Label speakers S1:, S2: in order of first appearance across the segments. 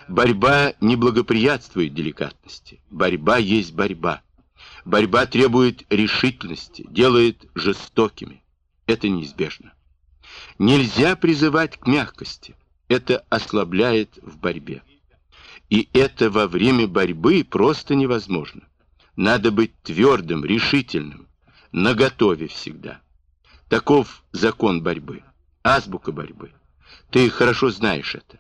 S1: Борьба не благоприятствует деликатности. Борьба есть борьба. Борьба требует решительности, делает жестокими. Это неизбежно. Нельзя призывать к мягкости. Это ослабляет в борьбе. И это во время борьбы просто невозможно. Надо быть твердым, решительным, наготове всегда. Таков закон борьбы, азбука борьбы. Ты хорошо знаешь это.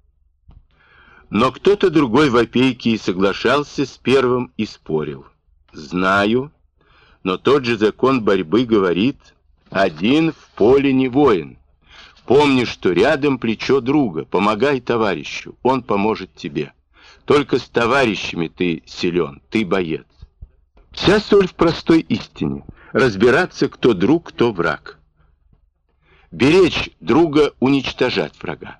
S1: Но кто-то другой в опейке и соглашался с первым и спорил. Знаю, но тот же закон борьбы говорит: один в поле не воин. Помни, что рядом плечо друга, помогай товарищу, он поможет тебе. Только с товарищами ты силен, ты боец. Вся соль в простой истине. Разбираться, кто друг, кто враг. Беречь друга, уничтожать врага.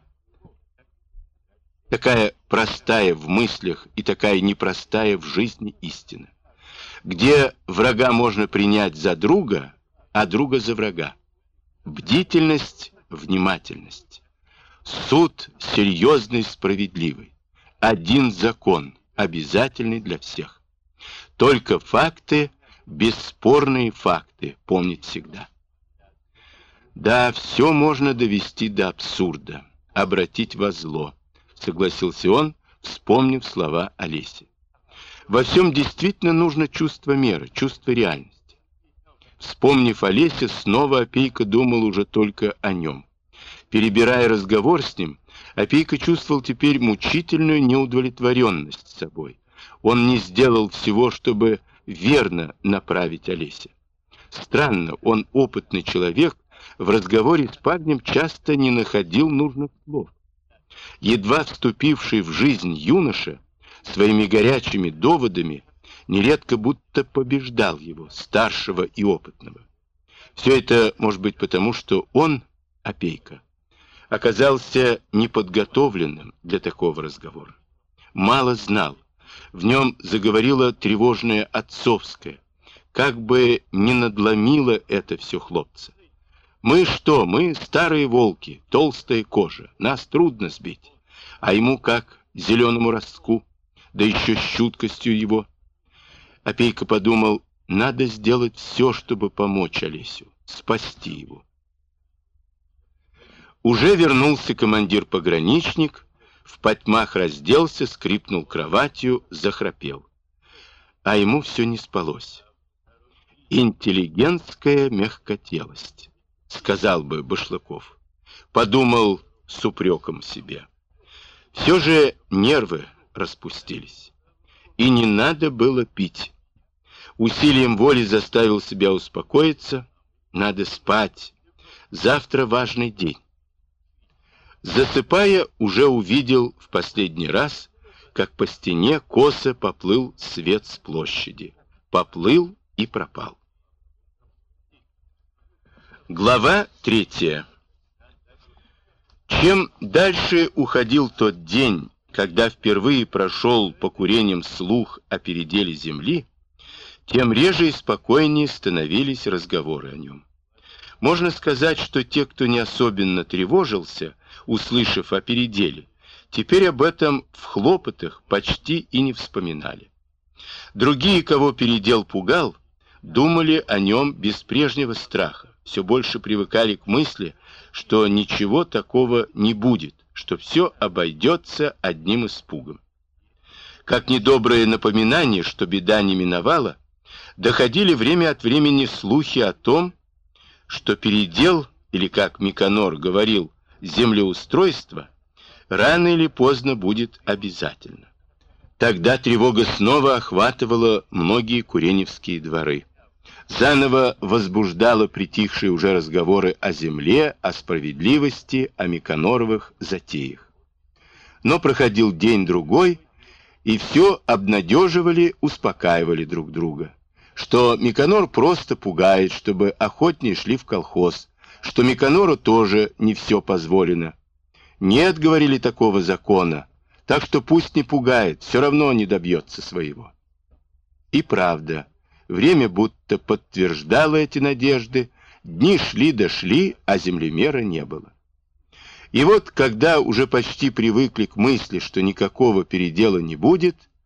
S1: Такая простая в мыслях и такая непростая в жизни истина. Где врага можно принять за друга, а друга за врага. Бдительность, внимательность. Суд серьезный, справедливый. Один закон, обязательный для всех. Только факты, бесспорные факты, помнить всегда. Да, все можно довести до абсурда, обратить во зло, согласился он, вспомнив слова Олеси. Во всем действительно нужно чувство меры, чувство реальности. Вспомнив Олеся, снова Опейка думал уже только о нем. Перебирая разговор с ним, Опейка чувствовал теперь мучительную неудовлетворенность собой. Он не сделал всего, чтобы верно направить Олеся. Странно, он опытный человек, в разговоре с парнем часто не находил нужных слов. Едва вступивший в жизнь юноша своими горячими доводами нередко будто побеждал его, старшего и опытного. Все это может быть потому, что он, Опейка, оказался неподготовленным для такого разговора. Мало знал, в нем заговорило тревожное отцовское, как бы не надломило это все хлопца. Мы что, мы старые волки, толстая кожа, нас трудно сбить, а ему как зеленому ростку, да еще с чуткостью его. Опейка подумал, надо сделать все, чтобы помочь Олесю, спасти его. Уже вернулся командир-пограничник, в потьмах разделся, скрипнул кроватью, захрапел. А ему все не спалось. Интеллигентская мягкотелость, сказал бы Башлыков. Подумал с упреком себе. Все же нервы распустились. И не надо было пить. Усилием воли заставил себя успокоиться. Надо спать. Завтра важный день. Засыпая, уже увидел в последний раз, как по стене косо поплыл свет с площади. Поплыл и пропал. Глава 3. Чем дальше уходил тот день, когда впервые прошел по курениям слух о переделе земли, тем реже и спокойнее становились разговоры о нем. Можно сказать, что те, кто не особенно тревожился, услышав о переделе, теперь об этом в хлопотах почти и не вспоминали. Другие, кого передел пугал, думали о нем без прежнего страха, все больше привыкали к мысли, что ничего такого не будет, что все обойдется одним испугом. Как недоброе напоминание, что беда не миновала, доходили время от времени слухи о том, что передел, или, как Миконор говорил, землеустройство, рано или поздно будет обязательно. Тогда тревога снова охватывала многие куреневские дворы. Заново возбуждала притихшие уже разговоры о земле, о справедливости, о Миконоровых затеях. Но проходил день-другой, и все обнадеживали, успокаивали друг друга. Что Миконор просто пугает, чтобы охотнее шли в колхоз, что Миконору тоже не все позволено. Нет, говорили, такого закона, так что пусть не пугает, все равно не добьется своего. И правда, время будто подтверждало эти надежды, дни шли да шли, а землемера не было. И вот, когда уже почти привыкли к мысли, что никакого передела не будет,